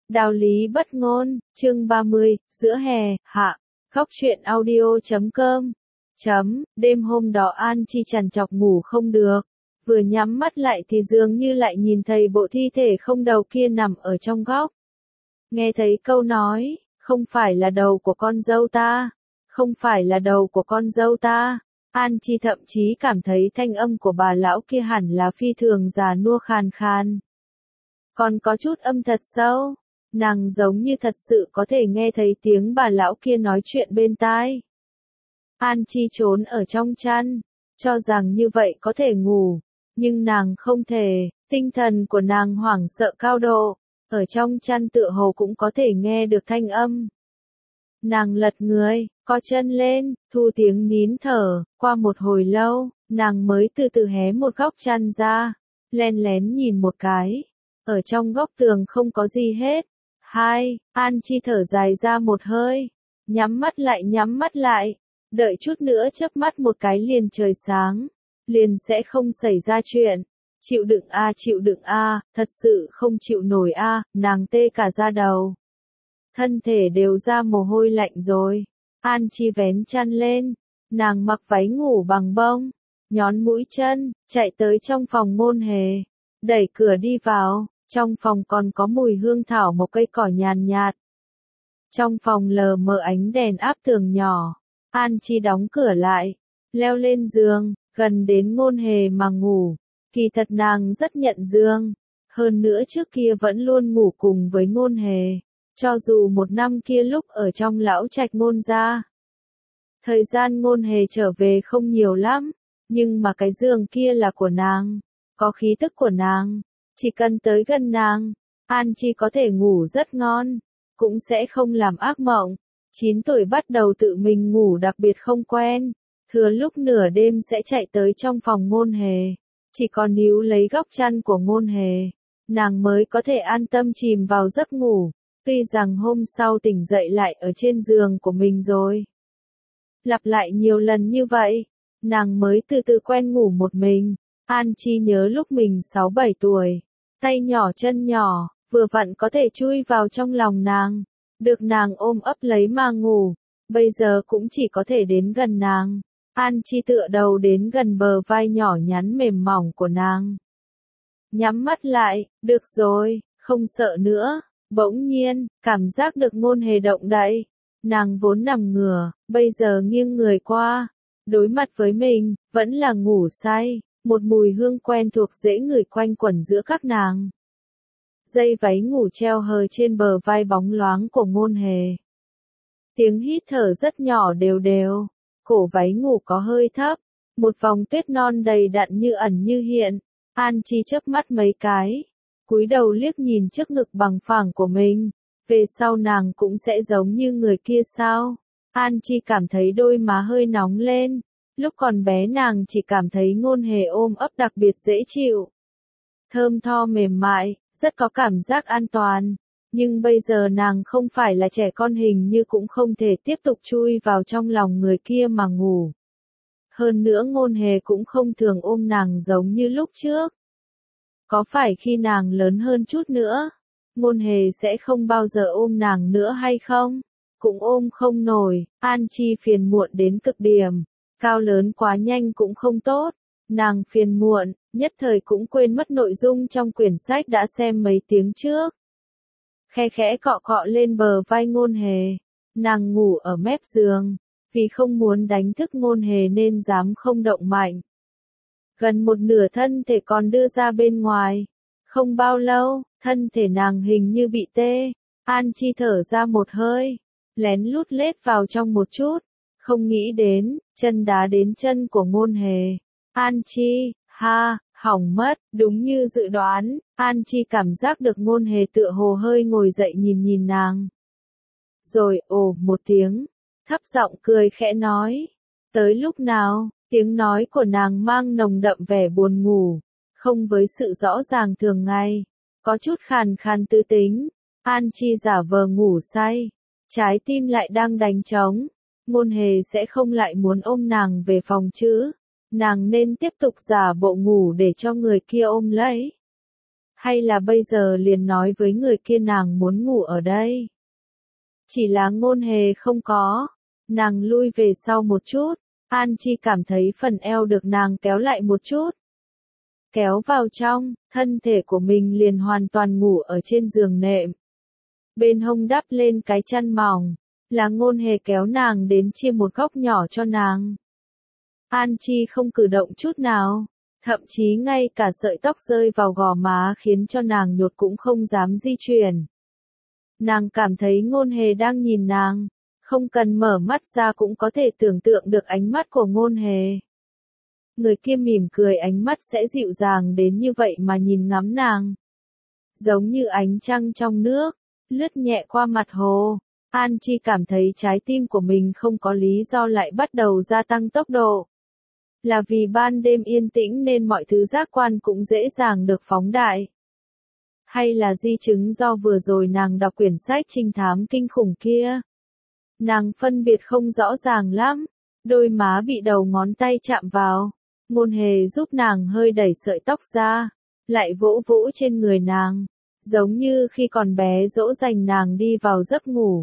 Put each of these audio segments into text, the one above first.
Đạo lý bất ngôn, chương 30, giữa hè, hạ. Góc truyện audio.com. Đêm hôm đó An Chi trằn trọc ngủ không được. Vừa nhắm mắt lại thì dường như lại nhìn thấy bộ thi thể không đầu kia nằm ở trong góc. Nghe thấy câu nói, không phải là đầu của con dâu ta. Không phải là đầu của con dâu ta. An Chi thậm chí cảm thấy thanh âm của bà lão kia hẳn là phi thường già nua khàn khàn. Còn có chút âm thật sâu. Nàng giống như thật sự có thể nghe thấy tiếng bà lão kia nói chuyện bên tai. An Chi trốn ở trong chăn, cho rằng như vậy có thể ngủ, nhưng nàng không thể, tinh thần của nàng hoảng sợ cao độ, ở trong chăn tựa hồ cũng có thể nghe được thanh âm. Nàng lật người, co chân lên, thu tiếng nín thở, qua một hồi lâu, nàng mới từ từ hé một góc chăn ra, len lén nhìn một cái, ở trong góc tường không có gì hết. An Chi thở dài ra một hơi, nhắm mắt lại, đợi chút nữa chớp mắt một cái liền trời sáng, liền sẽ không xảy ra chuyện. Chịu đựng a, thật sự không chịu nổi a, nàng tê cả da đầu. Thân thể đều ra mồ hôi lạnh rồi. An Chi vén chăn lên, nàng mặc váy ngủ bằng bông, nhón mũi chân, chạy tới trong phòng Ngôn Hề, đẩy cửa đi vào. Trong phòng còn có mùi hương thảo một cây cỏ nhàn nhạt. Trong phòng lờ mờ ánh đèn áp tường nhỏ. An Chi đóng cửa lại, leo lên giường, gần đến Ngôn Hề mà ngủ. Kỳ thật nàng rất nhận dương. Hơn nữa trước kia vẫn luôn ngủ cùng với Ngôn Hề. Cho dù một năm kia lúc ở trong lão trạch Ngôn gia. Thời gian Ngôn Hề trở về không nhiều lắm. Nhưng mà cái giường kia là của nàng. Có khí tức của nàng. Chỉ cần tới gần nàng, An Chi có thể ngủ rất ngon, cũng sẽ không làm ác mộng. 9 tuổi bắt đầu tự mình ngủ đặc biệt không quen, thừa lúc nửa đêm sẽ chạy tới trong phòng Ngôn Hề, chỉ còn níu lấy góc chăn của Ngôn Hề, nàng mới có thể an tâm chìm vào giấc ngủ, tuy rằng hôm sau tỉnh dậy lại ở trên giường của mình rồi. Lặp lại nhiều lần như vậy, nàng mới từ từ quen ngủ một mình. An Chi nhớ lúc mình 6-7 tuổi. Tay nhỏ chân nhỏ, vừa vặn có thể chui vào trong lòng nàng, được nàng ôm ấp lấy mà ngủ, bây giờ cũng chỉ có thể đến gần nàng. An Chi tựa đầu đến gần bờ vai nhỏ nhắn mềm mỏng của nàng. Nhắm mắt lại, được rồi, không sợ nữa. Bỗng nhiên, cảm giác được Ngôn Hề động đậy. Nàng vốn nằm ngửa, bây giờ nghiêng người qua, đối mặt với mình, vẫn là ngủ say. Một mùi hương quen thuộc dễ ngửi quanh quẩn giữa các nàng. Dây váy ngủ treo hờ trên bờ vai bóng loáng của Ngôn Hề. Tiếng hít thở rất nhỏ đều đều. Cổ váy ngủ có hơi thấp. Một vòng tuyết non đầy đặn như ẩn như hiện. An Chi chớp mắt mấy cái. Cúi đầu liếc nhìn trước ngực bằng phẳng của mình. Về sau nàng cũng sẽ giống như người kia sao? An Chi cảm thấy đôi má hơi nóng lên. Lúc còn bé nàng chỉ cảm thấy Ngôn Hề ôm ấp đặc biệt dễ chịu. Thơm tho mềm mại, rất có cảm giác an toàn. Nhưng bây giờ nàng không phải là trẻ con, hình như cũng không thể tiếp tục chui vào trong lòng người kia mà ngủ. Hơn nữa Ngôn Hề cũng không thường ôm nàng giống như lúc trước. Có phải khi nàng lớn hơn chút nữa, Ngôn Hề sẽ không bao giờ ôm nàng nữa hay không? Cũng ôm không nổi. An Chi phiền muộn đến cực điểm. Cao lớn quá nhanh cũng không tốt, nàng phiền muộn, nhất thời cũng quên mất nội dung trong quyển sách đã xem mấy tiếng trước. Khe khẽ cọ cọ lên bờ vai Ngôn Hề, nàng ngủ ở mép giường, vì không muốn đánh thức Ngôn Hề nên dám không động mạnh. Gần một nửa thân thể còn đưa ra bên ngoài, không bao lâu, thân thể nàng hình như bị tê, An Chi thở ra một hơi, lén lút lết vào trong một chút. Không nghĩ đến, chân đá đến chân của Ngôn Hề. An Chi, hỏng mất, đúng như dự đoán, An Chi cảm giác được Ngôn Hề tựa hồ hơi ngồi dậy nhìn nàng. Rồi, ồ một tiếng, thấp giọng cười khẽ nói. Tới lúc nào, tiếng nói của nàng mang nồng đậm vẻ buồn ngủ, không với sự rõ ràng thường ngày, có chút khàn khàn tư tính. An Chi giả vờ ngủ say, trái tim lại đang đánh trống. Ngôn Hề sẽ không lại muốn ôm nàng về phòng chứ. Nàng nên tiếp tục giả bộ ngủ để cho người kia ôm lấy. Hay là bây giờ liền nói với người kia nàng muốn ngủ ở đây? Chỉ là Ngôn Hề không có. Nàng lui về sau một chút. An Chi cảm thấy phần eo được nàng kéo lại một chút. Kéo vào trong, thân thể của mình liền hoàn toàn ngủ ở trên giường nệm. Bên hông đắp lên cái chăn mỏng, là Ngôn Hề kéo nàng đến chia một góc nhỏ cho nàng. An Chi không cử động chút nào, thậm chí ngay cả sợi tóc rơi vào gò má khiến cho nàng nhột cũng không dám di chuyển. Nàng cảm thấy Ngôn Hề đang nhìn nàng, không cần mở mắt ra cũng có thể tưởng tượng được ánh mắt của Ngôn Hề. Người kia mỉm cười, ánh mắt sẽ dịu dàng đến như vậy mà nhìn ngắm nàng. Giống như ánh trăng trong nước, lướt nhẹ qua mặt hồ. An Chi cảm thấy trái tim của mình không có lý do lại bắt đầu gia tăng tốc độ. Là vì ban đêm yên tĩnh nên mọi thứ giác quan cũng dễ dàng được phóng đại. Hay là di chứng do vừa rồi nàng đọc quyển sách trinh thám kinh khủng kia. Nàng phân biệt không rõ ràng lắm, đôi má bị đầu ngón tay chạm vào. Ngôn Hề giúp nàng hơi đẩy sợi tóc ra, lại vỗ vỗ trên người nàng, giống như khi còn bé dỗ dành nàng đi vào giấc ngủ.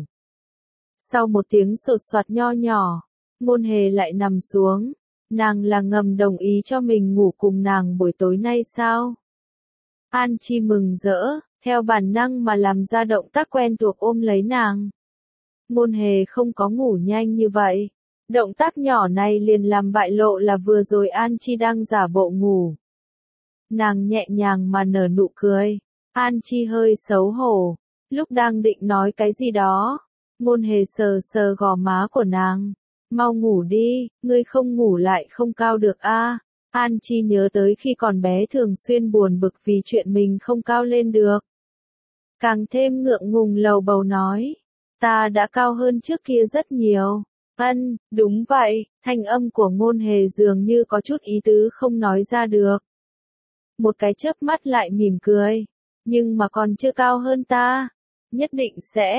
Sau một tiếng sột soạt nho nhỏ, Ngôn Hề lại nằm xuống. Nàng là ngầm đồng ý cho mình ngủ cùng nàng buổi tối nay sao? An Chi mừng rỡ, theo bản năng mà làm ra động tác quen thuộc ôm lấy nàng. Ngôn Hề không có ngủ nhanh như vậy. Động tác nhỏ này liền làm bại lộ là vừa rồi An Chi đang giả bộ ngủ. Nàng nhẹ nhàng mà nở nụ cười. An Chi hơi xấu hổ. Lúc đang định nói cái gì đó, Ngôn Hề sờ sờ gò má của nàng. Mau ngủ đi, ngươi không ngủ lại không cao được a. An Chi nhớ tới khi còn bé thường xuyên buồn bực vì chuyện mình không cao lên được. Càng thêm ngượng ngùng lầu bầu nói. Ta đã cao hơn trước kia rất nhiều. Đúng vậy, thanh âm của Ngôn Hề dường như có chút ý tứ không nói ra được. Một cái chớp mắt lại mỉm cười. Nhưng mà còn chưa cao hơn ta. Nhất định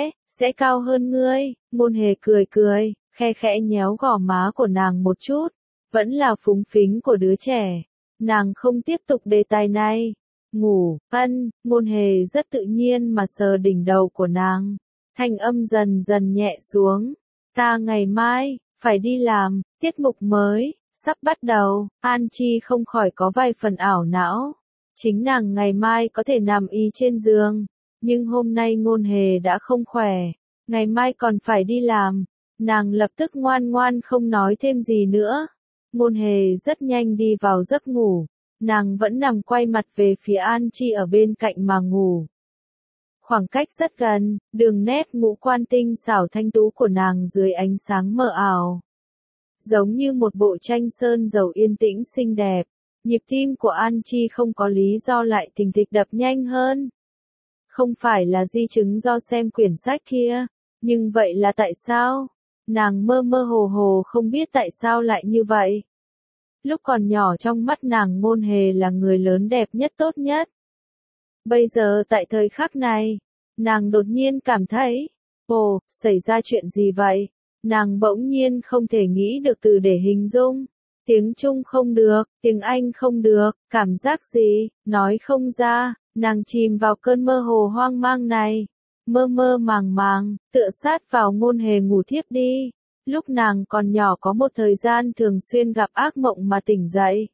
sẽ cao hơn ngươi. Ngôn Hề cười cười, khe khẽ nhéo gò má của nàng một chút. Vẫn là phúng phính của đứa trẻ. Nàng không tiếp tục đề tài này. Ngủ, Ngôn Hề rất tự nhiên mà sờ đỉnh đầu của nàng. Thanh âm dần dần nhẹ xuống. Ta ngày mai, phải đi làm, tiết mục mới, sắp bắt đầu. An Chi không khỏi có vài phần ảo não. Chính nàng ngày mai có thể nằm y trên giường. Nhưng hôm nay Ngôn Hề đã không khỏe. Ngày mai còn phải đi làm. Nàng lập tức ngoan ngoan không nói thêm gì nữa. Ngôn Hề rất nhanh đi vào giấc ngủ. Nàng vẫn nằm quay mặt về phía An Chi ở bên cạnh mà ngủ. Khoảng cách rất gần, đường nét ngũ quan tinh xảo thanh tú của nàng dưới ánh sáng mờ ảo. Giống như một bộ tranh sơn dầu yên tĩnh xinh đẹp. Nhịp tim của An Chi không có lý do lại thình thịch đập nhanh hơn. Không phải là di chứng do xem quyển sách kia. Nhưng vậy là tại sao? Nàng mơ mơ hồ hồ không biết tại sao lại như vậy. Lúc còn nhỏ trong mắt nàng Ngôn Hề là người lớn đẹp nhất tốt nhất. Bây giờ tại thời khắc này, nàng đột nhiên cảm thấy, ồ, xảy ra chuyện gì vậy? Nàng bỗng nhiên không thể nghĩ được từ để hình dung. Tiếng Trung không được, tiếng Anh không được, cảm giác gì, nói không ra, nàng chìm vào cơn mơ hồ hoang mang này. Mơ mơ màng màng, tựa sát vào Ngôn Hề ngủ thiếp đi. Lúc nàng còn nhỏ có một thời gian thường xuyên gặp ác mộng mà tỉnh dậy.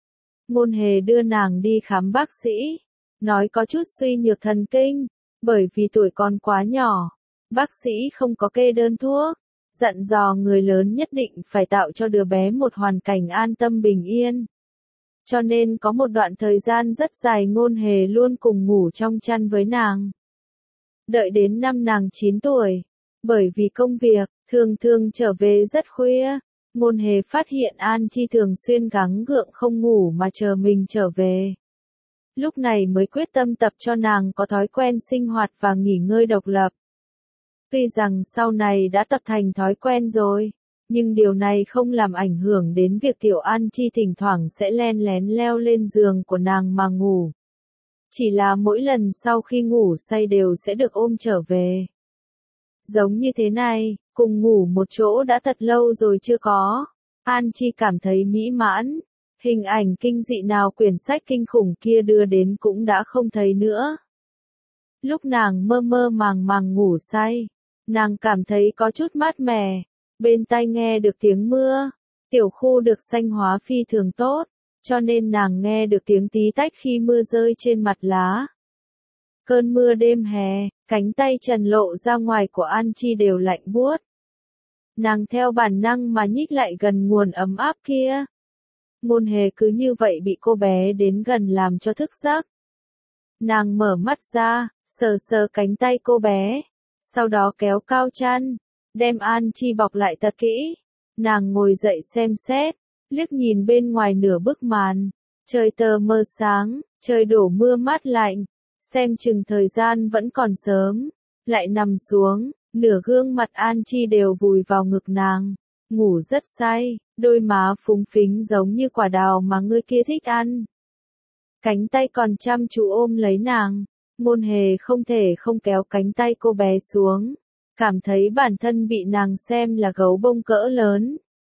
Ngôn Hề đưa nàng đi khám bác sĩ. Nói có chút suy nhược thần kinh, bởi vì tuổi còn quá nhỏ. Bác sĩ không có kê đơn thuốc. Dặn dò người lớn nhất định phải tạo cho đứa bé một hoàn cảnh an tâm bình yên. Cho nên có một đoạn thời gian rất dài Ngôn Hề luôn cùng ngủ trong chăn với nàng. Đợi đến năm nàng 9 tuổi, bởi vì công việc, thường thường trở về rất khuya, Ngôn Hề phát hiện An Chi thường xuyên gắng gượng không ngủ mà chờ mình trở về. Lúc này mới quyết tâm tập cho nàng có thói quen sinh hoạt và nghỉ ngơi độc lập. Tuy rằng sau này đã tập thành thói quen rồi, nhưng điều này không làm ảnh hưởng đến việc Tiểu An Chi thỉnh thoảng sẽ len lén leo lên giường của nàng mà ngủ. Chỉ là mỗi lần sau khi ngủ say đều sẽ được ôm trở về. Giống như thế này, cùng ngủ một chỗ đã thật lâu rồi chưa có. An Chi cảm thấy mỹ mãn. Hình ảnh kinh dị nào quyển sách kinh khủng kia đưa đến cũng đã không thấy nữa. Lúc nàng mơ mơ màng màng ngủ say, nàng cảm thấy có chút mát mẻ, bên tai nghe được tiếng mưa, tiểu khu được xanh hóa phi thường tốt, cho nên nàng nghe được tiếng tí tách khi mưa rơi trên mặt lá. Cơn mưa đêm hè, cánh tay trần lộ ra ngoài của An Chi đều lạnh buốt. Nàng theo bản năng mà nhích lại gần nguồn ấm áp kia. Ngôn hề cứ như vậy bị cô bé đến gần làm cho thức giấc. Nàng mở mắt ra, sờ sờ cánh tay cô bé, sau đó kéo cao chăn, đem An Chi bọc lại thật kỹ. Nàng ngồi dậy xem xét, liếc nhìn bên ngoài nửa bức màn, trời tờ mờ sáng, trời đổ mưa mát lạnh, xem chừng thời gian vẫn còn sớm, lại nằm xuống, nửa gương mặt An Chi đều vùi vào ngực nàng, ngủ rất say, đôi má phúng phính giống như quả đào mà người kia thích ăn. Cánh tay còn chăm chú ôm lấy nàng, Ngôn hề không thể không kéo cánh tay cô bé xuống, cảm thấy bản thân bị nàng xem là gấu bông cỡ lớn.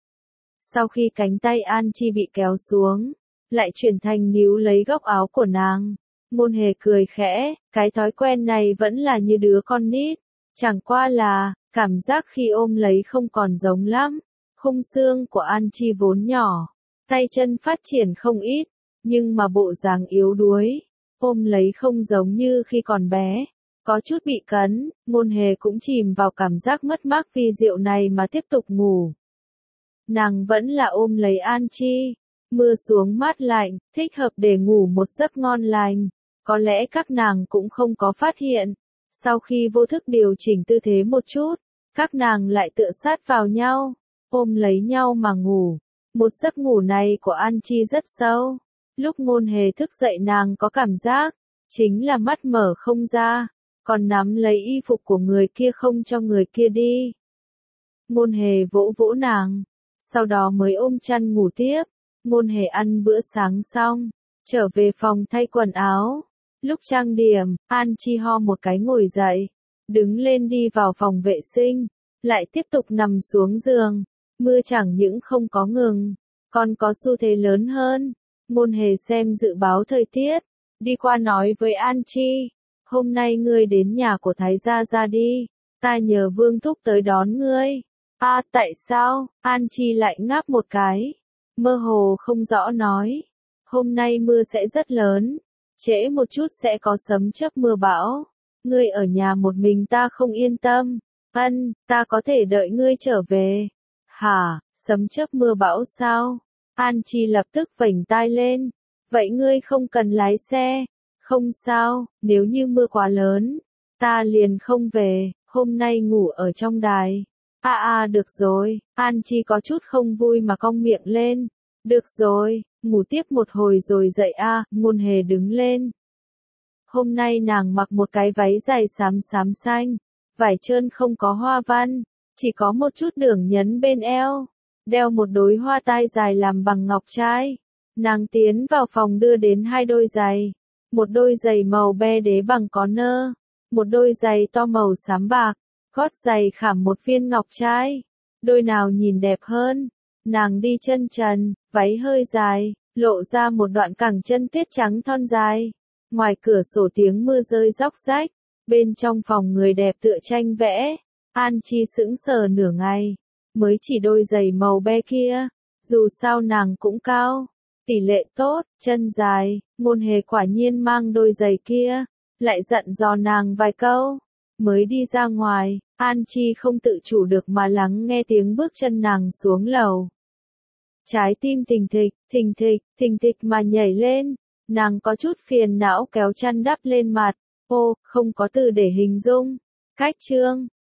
Sau khi cánh tay An Chi bị kéo xuống, lại chuyển thành níu lấy góc áo của nàng. Ngôn hề cười khẽ, cái thói quen này vẫn là như đứa con nít, chẳng qua là, cảm giác khi ôm lấy không còn giống lắm. Khung xương của An Chi vốn nhỏ, tay chân phát triển không ít, nhưng mà bộ dáng yếu đuối, ôm lấy không giống như khi còn bé, có chút bị cấn. Ngôn hề cũng chìm vào cảm giác mất mát vi diệu này mà tiếp tục ngủ. Nàng vẫn là ôm lấy An Chi, mưa xuống mát lạnh, thích hợp để ngủ một giấc ngon lành. Có lẽ các nàng cũng không có phát hiện, sau khi vô thức điều chỉnh tư thế một chút, các nàng lại tựa sát vào nhau, ôm lấy nhau mà ngủ. Một giấc ngủ này của An Chi rất sâu. Lúc ngôn hề thức dậy nàng có cảm giác, chính là mắt mở không ra, còn nắm lấy y phục của người kia không cho người kia đi. Ngôn hề vỗ vỗ nàng, sau đó mới ôm chăn ngủ tiếp. Ngôn hề ăn bữa sáng xong, trở về phòng thay quần áo. Lúc trang điểm, An Chi ho một cái ngồi dậy, đứng lên đi vào phòng vệ sinh, lại tiếp tục nằm xuống giường. Mưa chẳng những không có ngừng, còn có xu thế lớn hơn. Ngôn hề xem dự báo thời tiết, đi qua nói với An Chi, hôm nay ngươi đến nhà của Thái gia ra đi, ta nhờ Vương Thúc tới đón ngươi. À, tại sao? An Chi lại ngáp một cái, mơ hồ không rõ nói, hôm nay mưa sẽ rất lớn, trễ một chút sẽ có sấm chớp mưa bão, ngươi ở nhà một mình ta không yên tâm. Ân, ta có thể đợi ngươi trở về. Hả, sấm chớp mưa bão sao? An Chi lập tức vểnh tai lên. Vậy ngươi không cần lái xe. Không sao, nếu như mưa quá lớn, ta liền không về, hôm nay ngủ ở trong đài. Được rồi. An Chi có chút không vui mà cong miệng lên. Được rồi, ngủ tiếp một hồi rồi dậy Ngôn hề đứng lên. Hôm nay nàng mặc một cái váy dài xám xám xanh, vải trơn không có hoa văn, chỉ có một chút đường nhấn bên eo, đeo một đôi hoa tai dài làm bằng ngọc trai. Nàng tiến vào phòng đưa đến hai đôi giày, một đôi giày màu be đế bằng có nơ, một đôi giày to màu xám bạc, gót giày khảm một viên ngọc trai. Đôi nào nhìn đẹp hơn? Nàng đi chân trần, váy hơi dài, lộ ra một đoạn cẳng chân tuyết trắng thon dài. Ngoài cửa sổ tiếng mưa rơi róc rách, bên trong phòng người đẹp tựa tranh vẽ. An Chi sững sờ nửa ngày, mới chỉ đôi giày màu be kia, dù sao nàng cũng cao, tỷ lệ tốt, chân dài. Ngôn hề quả nhiên mang đôi giày kia, lại dặn dò nàng vài câu, mới đi ra ngoài. An Chi không tự chủ được mà lắng nghe tiếng bước chân nàng xuống lầu. Trái tim thình thịch mà nhảy lên, nàng có chút phiền não kéo chăn đắp lên mặt. Ô, không có từ để hình dung. Cách chương